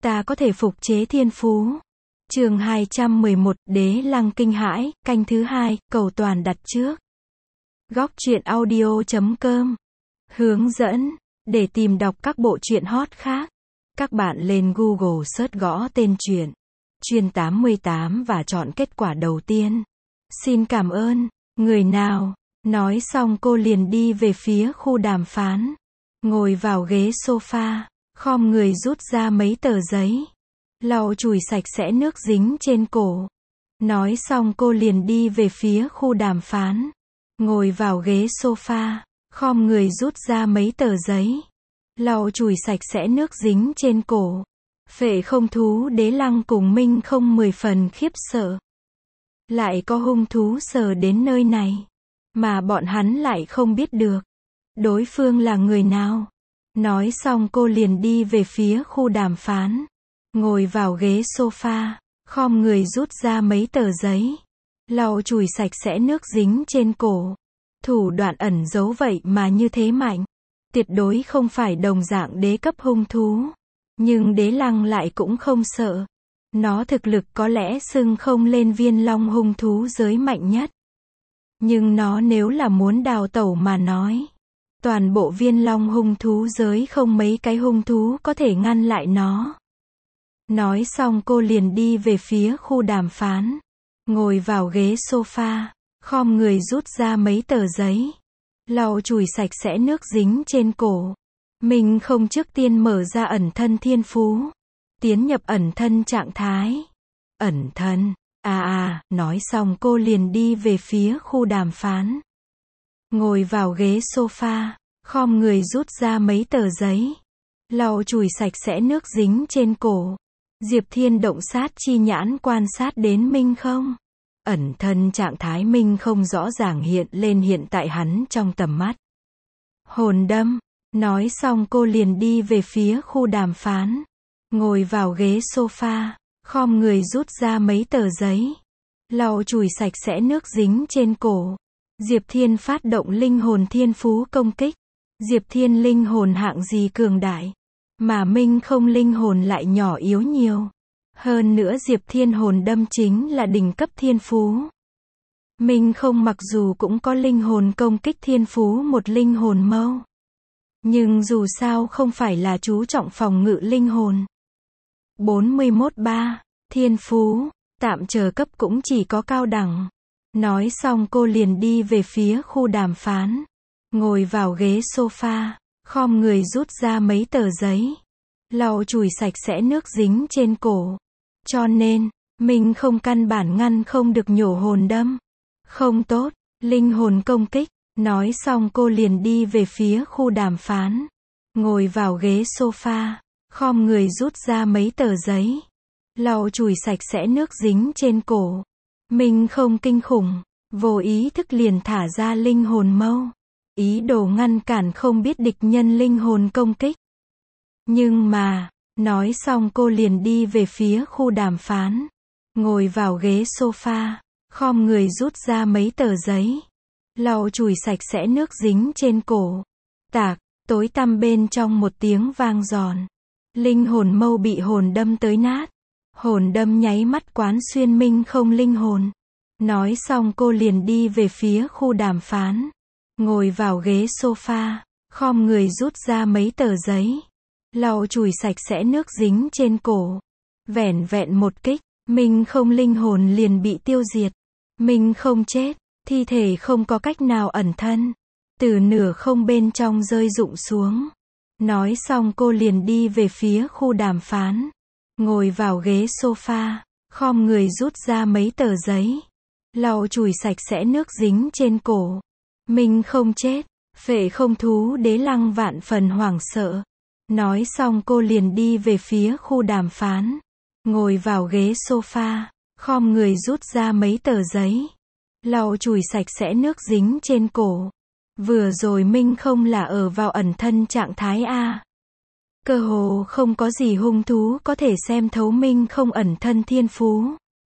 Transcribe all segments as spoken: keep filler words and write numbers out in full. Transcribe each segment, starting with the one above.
ta có thể phục chế thiên phú. Chương hai trăm mười một, Đế Lăng kinh hãi, canh thứ hai, cầu toàn đặt trước. Góc truyện audio chấm com. Hướng dẫn, để tìm đọc các bộ truyện hot khác, các bạn lên Google search gõ tên truyện Chuyên tám mươi tám và chọn kết quả đầu tiên. Xin cảm ơn. Người nào? Nói xong cô liền đi về phía khu đàm phán. Ngồi vào ghế sofa, khom người rút ra mấy tờ giấy, lau chùi sạch sẽ nước dính trên cổ. Nói xong cô liền đi về phía khu đàm phán. Ngồi vào ghế sofa, khom người rút ra mấy tờ giấy, lau chùi sạch sẽ nước dính trên cổ. Phệ không thú Đế Lăng cùng Minh không mười phần khiếp sợ. Lại có hung thú sờ đến nơi này, mà bọn hắn lại không biết được đối phương là người nào. Nói xong cô liền đi về phía khu đàm phán. Ngồi vào ghế sofa, khom người rút ra mấy tờ giấy, lau chùi sạch sẽ nước dính trên cổ. Thủ đoạn ẩn giấu vậy mà như thế mạnh, tuyệt đối không phải đồng dạng đế cấp hung thú. Nhưng Đế Lăng lại cũng không sợ. Nó thực lực có lẽ xưng không lên viên long hung thú giới mạnh nhất. Nhưng nó nếu là muốn đào tẩu mà nói, toàn bộ viên long hung thú giới không mấy cái hung thú có thể ngăn lại nó. Nói xong cô liền đi về phía khu đàm phán. Ngồi vào ghế sofa, khom người rút ra mấy tờ giấy, lau chùi sạch sẽ nước dính trên cổ. Mình không trước tiên mở ra ẩn thân thiên phú, tiến nhập ẩn thân trạng thái. Ẩn thân, à à, nói xong cô liền đi về phía khu đàm phán. Ngồi vào ghế sofa, khom người rút ra mấy tờ giấy, lau chùi sạch sẽ nước dính trên cổ. Diệp Thiên động sát chi nhãn quan sát đến Minh không. Ẩn thân trạng thái Minh không rõ ràng hiện lên hiện tại hắn trong tầm mắt. Hồn đâm. Nói xong cô liền đi về phía khu đàm phán. Ngồi vào ghế sofa, khom người rút ra mấy tờ giấy, lau chùi sạch sẽ nước dính trên cổ. Diệp Thiên phát động linh hồn thiên phú công kích. Diệp Thiên linh hồn hạng gì cường đại, mà Minh không linh hồn lại nhỏ yếu nhiều. Hơn nữa Diệp Thiên hồn đâm chính là đỉnh cấp thiên phú. Minh không mặc dù cũng có linh hồn công kích thiên phú một linh hồn mâu, nhưng dù sao không phải là chú trọng phòng ngự linh hồn. bốn mươi mốt ba, thiên phú, tạm chờ cấp cũng chỉ có cao đẳng. Nói xong cô liền đi về phía khu đàm phán. Ngồi vào ghế sofa, khom người rút ra mấy tờ giấy, lau chùi sạch sẽ nước dính trên cổ. Cho nên, mình không căn bản ngăn không được nhổ hồn đâm. Không tốt, linh hồn công kích. Nói xong cô liền đi về phía khu đàm phán. Ngồi vào ghế sofa, khom người rút ra mấy tờ giấy, lau chùi sạch sẽ nước dính trên cổ. Mình không kinh khủng, vô ý thức liền thả ra linh hồn mâu, ý đồ ngăn cản không biết địch nhân linh hồn công kích. Nhưng mà, nói xong cô liền đi về phía khu đàm phán. Ngồi vào ghế sofa, khom người rút ra mấy tờ giấy, lau chùi sạch sẽ nước dính trên cổ. Tạc, tối tăm bên trong một tiếng vang giòn. Linh hồn mâu bị hồn đâm tới nát. Hồn đâm nháy mắt quán xuyên Minh không linh hồn. Nói xong cô liền đi về phía khu đàm phán. Ngồi vào ghế sofa, khom người rút ra mấy tờ giấy, lau chùi sạch sẽ nước dính trên cổ. Vẻn vẹn một kích, Minh không linh hồn liền bị tiêu diệt. Minh không chết. Thi thể không có cách nào ẩn thân, từ nửa không bên trong rơi rụng xuống. Nói xong cô liền đi về phía khu đàm phán. Ngồi vào ghế sofa, khom người rút ra mấy tờ giấy, lau chùi sạch sẽ nước dính trên cổ. Mình không chết. Phệ không thú Đế Lăng vạn phần hoảng sợ. Nói xong cô liền đi về phía khu đàm phán. Ngồi vào ghế sofa, khom người rút ra mấy tờ giấy, lau chùi sạch sẽ nước dính trên cổ. Vừa rồi Minh không là ở vào ẩn thân trạng thái A. Cơ hồ không có gì hung thú có thể xem thấu Minh không ẩn thân thiên phú.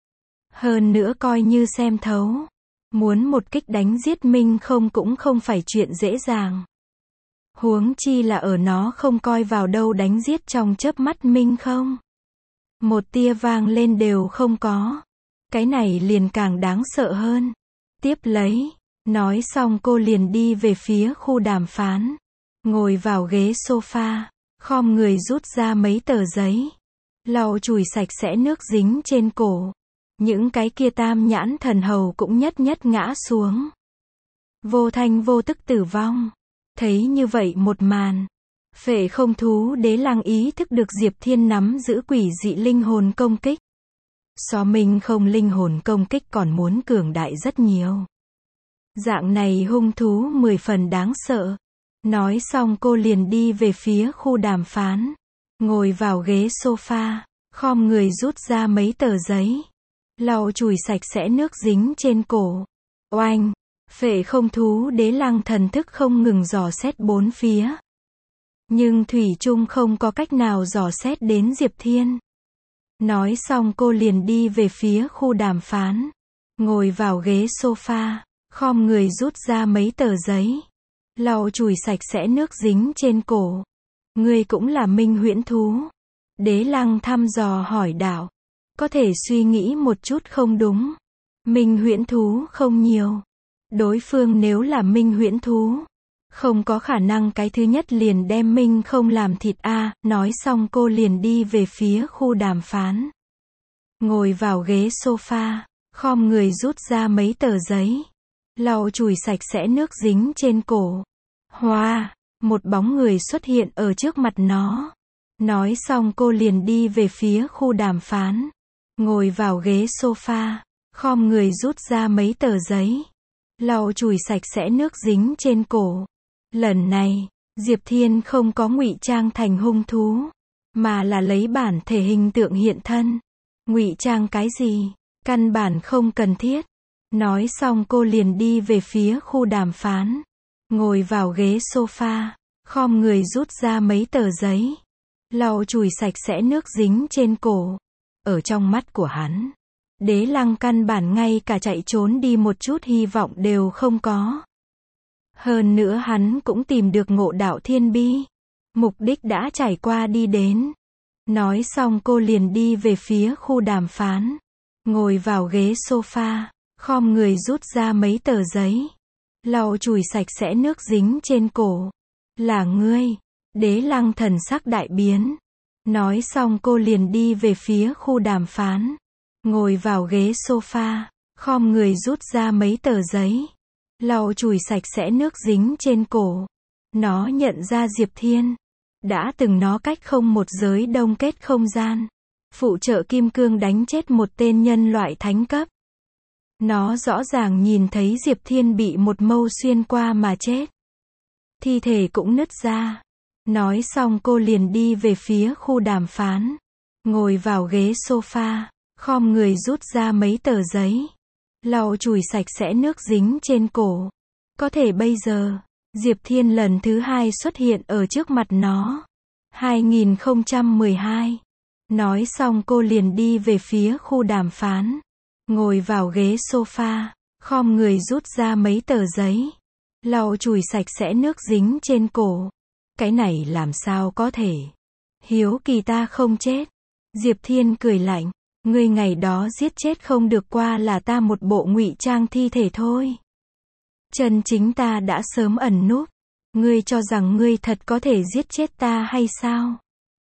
Hơn nữa coi như xem thấu, muốn một kích đánh giết Minh không cũng không phải chuyện dễ dàng. Huống chi là ở nó không coi vào đâu đánh giết trong chớp mắt Minh không. một tia vang lên đều không có. Cái này liền càng đáng sợ hơn. Tiếp lấy, nói xong cô liền đi về phía khu đàm phán. Ngồi vào ghế sofa, khom người rút ra mấy tờ giấy. Lau chùi sạch sẽ nước dính trên cổ. Những cái kia tam nhãn thần hầu cũng nhất nhất ngã xuống. Vô thanh vô tức tử vong. Thấy như vậy một màn. Phệ không thú đế lăng ý thức được Diệp Thiên nắm giữ quỷ dị linh hồn công kích. So mình không linh hồn công kích còn muốn cường đại rất nhiều. Dạng này hung thú mười phần đáng sợ. Nói xong cô liền đi về phía khu đàm phán. Ngồi vào ghế sofa, khom người rút ra mấy tờ giấy. Lau chùi sạch sẽ nước dính trên cổ. Oanh! Phệ không thú đế lăng thần thức không ngừng dò xét bốn phía. Nhưng thủy chung không có cách nào dò xét đến Diệp Thiên. Nói xong cô liền đi về phía khu đàm phán. Ngồi vào ghế sofa, khom người rút ra mấy tờ giấy. Lau chùi sạch sẽ nước dính trên cổ. Ngươi cũng là minh huyễn thú. Đế lăng thăm dò hỏi đạo. Có thể suy nghĩ một chút không đúng. Minh huyễn thú không nhiều. Đối phương nếu là minh huyễn thú, không có khả năng cái thứ nhất liền đem minh không làm thịt a. Nói xong cô liền đi về phía khu đàm phán. Ngồi vào ghế sofa, khom người rút ra mấy tờ giấy. Lau chùi sạch sẽ nước dính trên cổ. Hoa! Một bóng người xuất hiện ở trước mặt nó. Nói xong cô liền đi về phía khu đàm phán. Ngồi vào ghế sofa, khom người rút ra mấy tờ giấy. Lau chùi sạch sẽ nước dính trên cổ. Lần này, Diệp Thiên không có ngụy trang thành hung thú, mà là lấy bản thể hình tượng hiện thân. Ngụy trang cái gì? Căn bản không cần thiết. Nói xong cô liền đi về phía khu đàm phán. Ngồi vào ghế sofa, khom người rút ra mấy tờ giấy. Lau chùi sạch sẽ nước dính trên cổ. Ở trong mắt của hắn, đế lăng căn bản ngay cả chạy trốn đi một chút hy vọng đều không có. Hơn nữa hắn cũng tìm được ngộ đạo thiên bi. Mục đích đã trải qua đi đến. Nói xong cô liền đi về phía khu đàm phán. Ngồi vào ghế sofa, khom người rút ra mấy tờ giấy. Lau chùi sạch sẽ nước dính trên cổ. Là ngươi. Đế lăng thần sắc đại biến. Nói xong cô liền đi về phía khu đàm phán. Ngồi vào ghế sofa, khom người rút ra mấy tờ giấy. Lau chùi sạch sẽ nước dính trên cổ. Nó nhận ra Diệp Thiên. Đã từng nó cách không một giới đông kết không gian. Phụ trợ kim cương đánh chết một tên nhân loại thánh cấp. Nó rõ ràng nhìn thấy Diệp Thiên bị một mâu xuyên qua mà chết. Thi thể cũng nứt ra. Nói xong cô liền đi về phía khu đàm phán. Ngồi vào ghế sofa, khom người rút ra mấy tờ giấy. Lau chùi sạch sẽ nước dính trên cổ. Có thể bây giờ, Diệp Thiên lần thứ hai xuất hiện ở trước mặt nó. hai nghìn không trăm mười hai. Nói xong cô liền đi về phía khu đàm phán. Ngồi vào ghế sofa, khom người rút ra mấy tờ giấy. Lau chùi sạch sẽ nước dính trên cổ. Cái này làm sao có thể? Hiếu kỳ ta không chết. Diệp Thiên cười lạnh. Ngươi ngày đó giết chết không được qua là ta một bộ ngụy trang thi thể thôi. Chân chính ta đã sớm ẩn núp. Ngươi cho rằng ngươi thật có thể giết chết ta hay sao?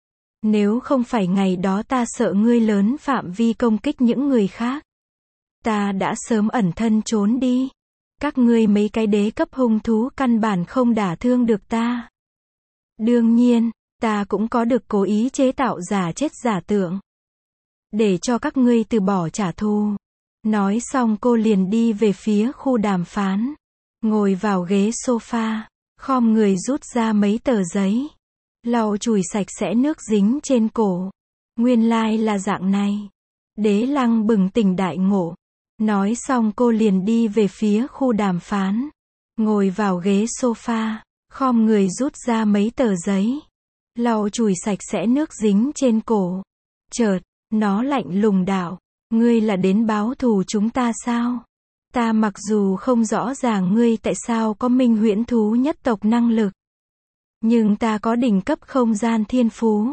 Nếu không phải ngày đó ta sợ ngươi lớn phạm vi công kích những người khác, ta đã sớm ẩn thân trốn đi. Các ngươi mấy cái đế cấp hung thú căn bản không đả thương được ta. Đương nhiên, ta cũng có được cố ý chế tạo giả chết giả tượng. Để cho các ngươi từ bỏ trả thù. Nói xong cô liền đi về phía khu đàm phán. Ngồi vào ghế sofa, khom người rút ra mấy tờ giấy. Lau chùi sạch sẽ nước dính trên cổ. Nguyên lai là dạng này. Đế lăng bừng tỉnh đại ngộ. Nói xong cô liền đi về phía khu đàm phán. Ngồi vào ghế sofa, khom người rút ra mấy tờ giấy. Lau chùi sạch sẽ nước dính trên cổ. Chợt, nó lạnh lùng đạo. Ngươi là đến báo thù chúng ta sao? Ta mặc dù không rõ ràng ngươi tại sao có minh huyễn thú nhất tộc năng lực. Nhưng ta có đỉnh cấp không gian thiên phú.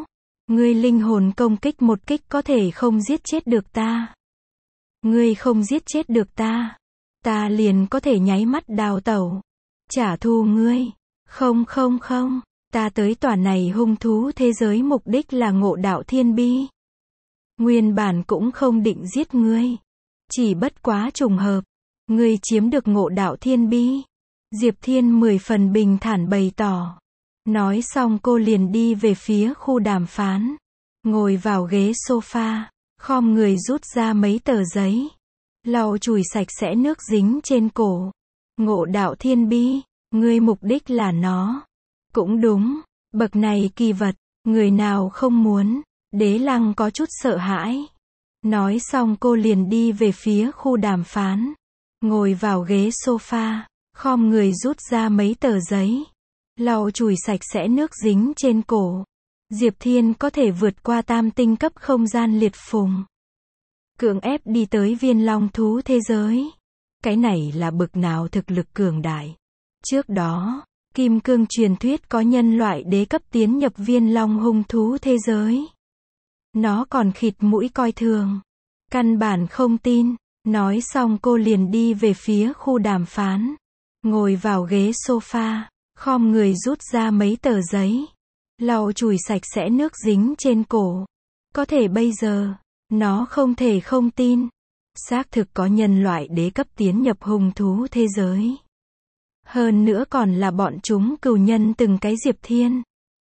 Ngươi linh hồn công kích một kích có thể không giết chết được ta. Ngươi không giết chết được ta. Ta liền có thể nháy mắt đào tẩu. Trả thù ngươi. Không không không. Ta tới tòa này hung thú thế giới mục đích là ngộ đạo thiên bi. Nguyên bản cũng không định giết ngươi. Chỉ bất quá trùng hợp. Ngươi chiếm được ngộ đạo thiên bi. Diệp Thiên mười phần bình thản bày tỏ. Nói xong cô liền đi về phía khu đàm phán. Ngồi vào ghế sofa. Khom người rút ra mấy tờ giấy. Lau chùi sạch sẽ nước dính trên cổ. Ngộ đạo thiên bi. Ngươi mục đích là nó. Cũng đúng. Bậc này kỳ vật. Người nào không muốn. Đế Lăng có chút sợ hãi. Nói xong cô liền đi về phía khu đàm phán. Ngồi vào ghế sofa. Khom người rút ra mấy tờ giấy. Lau chùi sạch sẽ nước dính trên cổ. Diệp Thiên có thể vượt qua tam tinh cấp không gian liệt phùng. Cưỡng ép đi tới viên long thú thế giới. Cái này là bực nào thực lực cường đại. Trước đó, Kim Cương truyền thuyết có nhân loại đế cấp tiến nhập viên long hung thú thế giới. Nó còn khịt mũi coi thường. Căn bản không tin. Nói xong cô liền đi về phía khu đàm phán. Ngồi vào ghế sofa. Khom người rút ra mấy tờ giấy. Lau chùi sạch sẽ nước dính trên cổ. Có thể bây giờ, nó không thể không tin. Xác thực có nhân loại đế cấp tiến nhập hung thú thế giới. Hơn nữa còn là bọn chúng cừu nhân từng cái Diệp Thiên.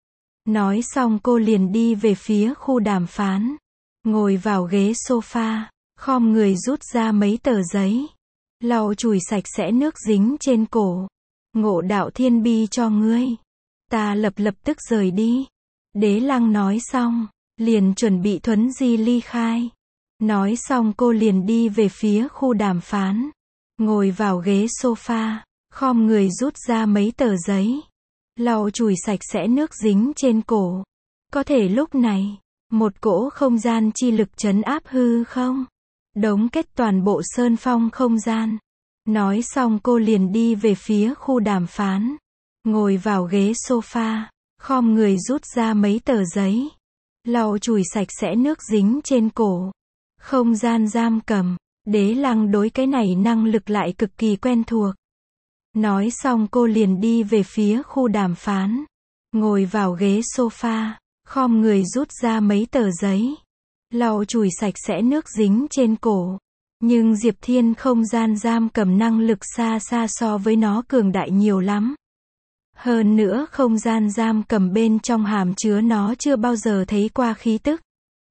Nói xong cô liền đi về phía khu đàm phán. Ngồi vào ghế sofa. Khom người rút ra mấy tờ giấy. Lau chùi sạch sẽ nước dính trên cổ. Ngộ đạo thiên bi cho ngươi. Ta lập lập tức rời đi. Đế Lăng nói xong. Liền chuẩn bị thuấn di ly khai. Nói xong cô liền đi về phía khu đàm phán. Ngồi vào ghế sofa. Khom người rút ra mấy tờ giấy. Lau chùi sạch sẽ nước dính trên cổ. Có thể lúc này. Một cỗ không gian chi lực trấn áp hư không. Đống kết toàn bộ sơn phong không gian. Nói xong cô liền đi về phía khu đàm phán. Ngồi vào ghế sofa. Khom người rút ra mấy tờ giấy. Lau chùi sạch sẽ nước dính trên cổ. Không gian giam cầm. Đế Lăng đối cái này năng lực lại cực kỳ quen thuộc. Nói xong cô liền đi về phía khu đàm phán. Ngồi vào ghế sofa. Khom người rút ra mấy tờ giấy. Lau chùi sạch sẽ nước dính trên cổ. Nhưng Diệp Thiên không gian giam cầm năng lực xa xa so với nó cường đại nhiều lắm. Hơn nữa không gian giam cầm bên trong hàm chứa nó chưa bao giờ thấy qua khí tức.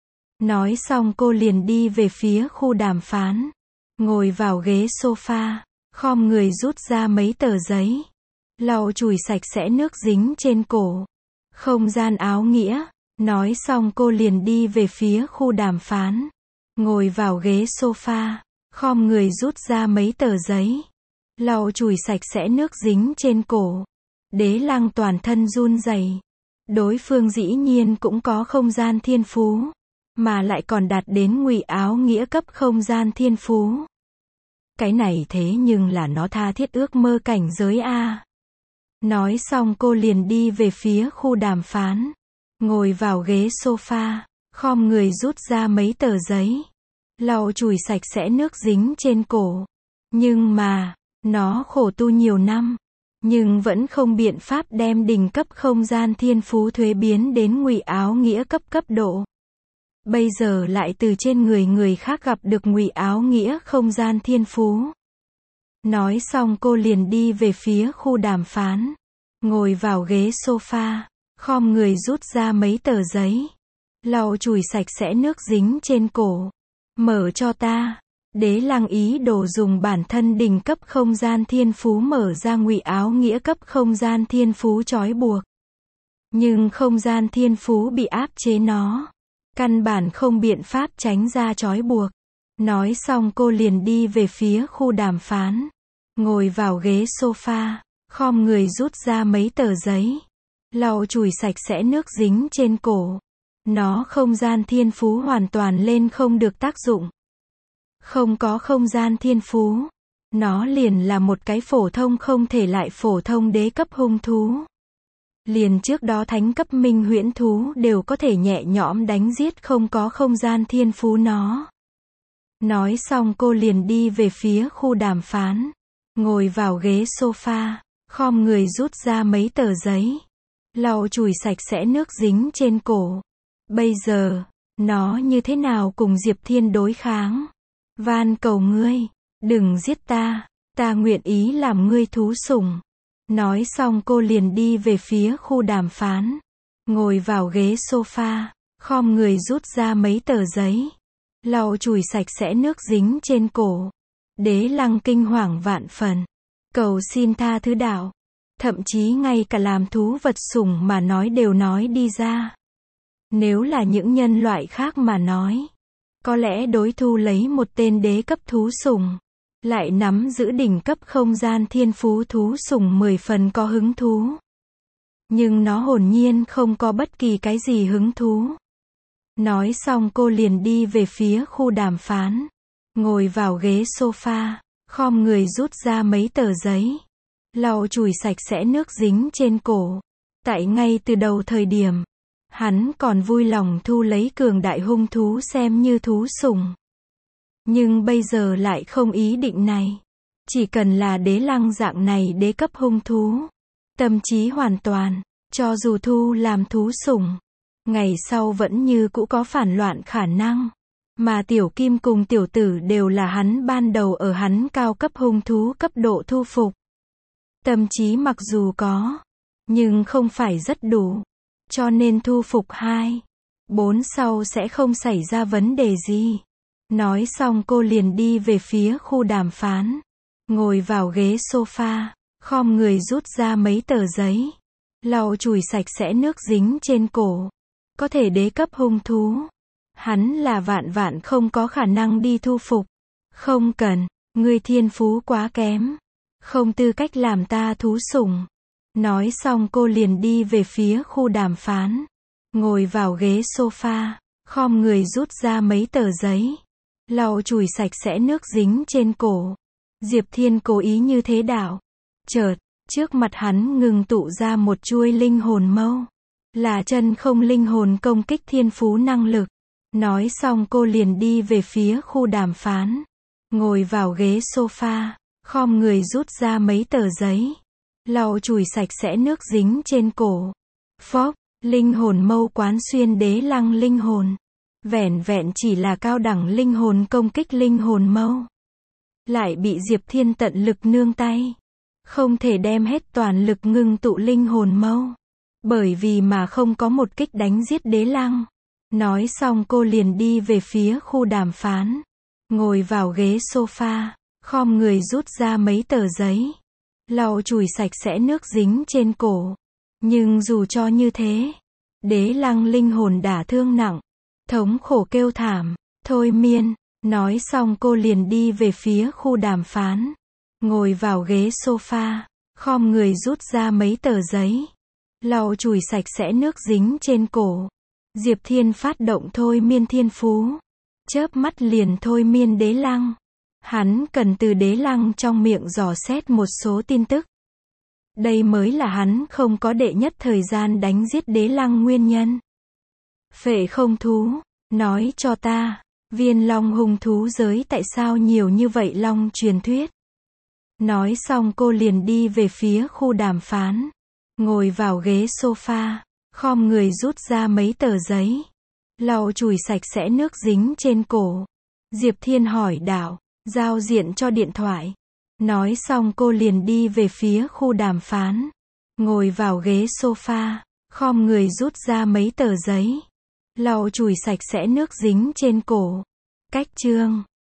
Nói xong cô liền đi về phía khu đàm phán. Ngồi vào ghế sofa. Khom người rút ra mấy tờ giấy. Lau chùi sạch sẽ nước dính trên cổ. Không gian áo nghĩa. Nói xong cô liền đi về phía khu đàm phán. Ngồi vào ghế sofa. Khom người rút ra mấy tờ giấy. Lau chùi sạch sẽ nước dính trên cổ. Đế Lăng toàn thân run rẩy. Đối phương dĩ nhiên cũng có không gian thiên phú. Mà lại còn đạt đến ngụy áo nghĩa cấp không gian thiên phú. Cái này thế nhưng là nó tha thiết ước mơ cảnh giới A. Nói xong cô liền đi về phía khu đàm phán. Ngồi vào ghế sofa. Khom người rút ra mấy tờ giấy. Lau chùi sạch sẽ nước dính trên cổ. Nhưng mà, nó khổ tu nhiều năm. Nhưng vẫn không biện pháp đem đỉnh cấp không gian thiên phú thuế biến đến ngụy áo nghĩa cấp cấp độ. Bây giờ lại từ trên người người khác gặp được ngụy áo nghĩa không gian thiên phú. Nói xong cô liền đi về phía khu đàm phán. Ngồi vào ghế sofa. Khom người rút ra mấy tờ giấy. Lau chùi sạch sẽ nước dính trên cổ. Mở cho ta. Đế Lăng ý đồ dùng bản thân đỉnh cấp không gian thiên phú mở ra ngụy áo nghĩa cấp không gian thiên phú trói buộc. Nhưng không gian thiên phú bị áp chế nó. Căn bản không biện pháp tránh ra trói buộc. Nói xong cô liền đi về phía khu đàm phán. Ngồi vào ghế sofa. Khom người rút ra mấy tờ giấy. Lau chùi sạch sẽ nước dính trên cổ. Nó không gian thiên phú hoàn toàn lên không được tác dụng. Không có không gian thiên phú. Nó liền là một cái phổ thông không thể lại phổ thông đế cấp hung thú. Liền trước đó thánh cấp minh huyễn thú đều có thể nhẹ nhõm đánh giết không có không gian thiên phú nó. Nói xong cô liền đi về phía khu đàm phán. Ngồi vào ghế sofa, khom người rút ra mấy tờ giấy. Lau chùi sạch sẽ nước dính trên cổ. Bây giờ, nó như thế nào cùng Diệp Thiên đối kháng? Van cầu ngươi, đừng giết ta, ta nguyện ý làm ngươi thú sủng. Nói xong cô liền đi về phía khu đàm phán. Ngồi vào ghế sofa, khom người rút ra mấy tờ giấy. Lau chùi sạch sẽ nước dính trên cổ. Đế Lăng kinh hoàng vạn phần. Cầu xin tha thứ đạo. Thậm chí ngay cả làm thú vật sủng mà nói đều nói đi ra. Nếu là những nhân loại khác mà nói, có lẽ đối thu lấy một tên đế cấp thú sủng, lại nắm giữ đỉnh cấp không gian thiên phú thú sủng mười phần có hứng thú. Nhưng nó hồn nhiên không có bất kỳ cái gì hứng thú. Nói xong cô liền đi về phía khu đàm phán. Ngồi vào ghế sofa, khom người rút ra mấy tờ giấy. Lau chùi sạch sẽ nước dính trên cổ. Tại ngay từ đầu thời điểm, hắn còn vui lòng thu lấy cường đại hung thú xem như thú sủng. Nhưng bây giờ lại không ý định này. Chỉ cần là đế lăng dạng này đế cấp hung thú. Tâm trí hoàn toàn, cho dù thu làm thú sủng, ngày sau vẫn như cũ có phản loạn khả năng. Mà tiểu kim cùng tiểu tử đều là hắn ban đầu ở hắn cao cấp hung thú cấp độ thu phục. Tâm trí mặc dù có, nhưng không phải rất đủ. Cho nên thu phục hai, bốn sau sẽ không xảy ra vấn đề gì. Nói xong cô liền đi về phía khu đàm phán. Ngồi vào ghế sofa, khom người rút ra mấy tờ giấy. Lau chùi sạch sẽ nước dính trên cổ. Có thể đế cấp hung thú. Hắn là vạn vạn không có khả năng đi thu phục. Không cần, ngươi thiên phú quá kém. Không tư cách làm ta thú sủng. Nói xong cô liền đi về phía khu đàm phán. Ngồi vào ghế sofa, khom người rút ra mấy tờ giấy. Lau chùi sạch sẽ nước dính trên cổ. Diệp Thiên cố ý như thế đạo. Chợt, trước mặt hắn ngừng tụ ra một chuôi linh hồn mâu. Là chân không linh hồn công kích thiên phú năng lực. Nói xong cô liền đi về phía khu đàm phán. Ngồi vào ghế sofa, khom người rút ra mấy tờ giấy. Lau chùi sạch sẽ nước dính trên cổ. Phốc, linh hồn mâu quán xuyên đế lăng linh hồn. Vẻn vẹn chỉ là cao đẳng linh hồn công kích linh hồn mâu. Lại bị Diệp Thiên tận lực nương tay. Không thể đem hết toàn lực ngưng tụ linh hồn mâu. Bởi vì mà không có một kích đánh giết đế lăng. Nói xong cô liền đi về phía khu đàm phán. Ngồi vào ghế sofa, khom người rút ra mấy tờ giấy. Lau chùi sạch sẽ nước dính trên cổ. Nhưng dù cho như thế, đế lăng linh hồn đả thương nặng. Thống khổ kêu thảm, thôi miên. Nói xong cô liền đi về phía khu đàm phán. Ngồi vào ghế sofa, khom người rút ra mấy tờ giấy. Lau chùi sạch sẽ nước dính trên cổ. Diệp Thiên phát động thôi miên thiên phú. Chớp mắt liền thôi miên đế lăng. Hắn cần từ đế lăng trong miệng dò xét một số tin tức. Đây mới là hắn không có đệ nhất thời gian đánh giết đế lăng nguyên nhân. Phệ không thú, nói cho ta, viên long hung thú giới tại sao nhiều như vậy long truyền thuyết. Nói xong cô liền đi về phía khu đàm phán. Ngồi vào ghế sofa, khom người rút ra mấy tờ giấy. Lau chùi sạch sẽ nước dính trên cổ. Diệp Thiên hỏi đạo, giao diện cho điện thoại. Nói xong cô liền đi về phía khu đàm phán. Ngồi vào ghế sofa, khom người rút ra mấy tờ giấy. Lau chùi sạch sẽ nước dính trên cổ. Cách chương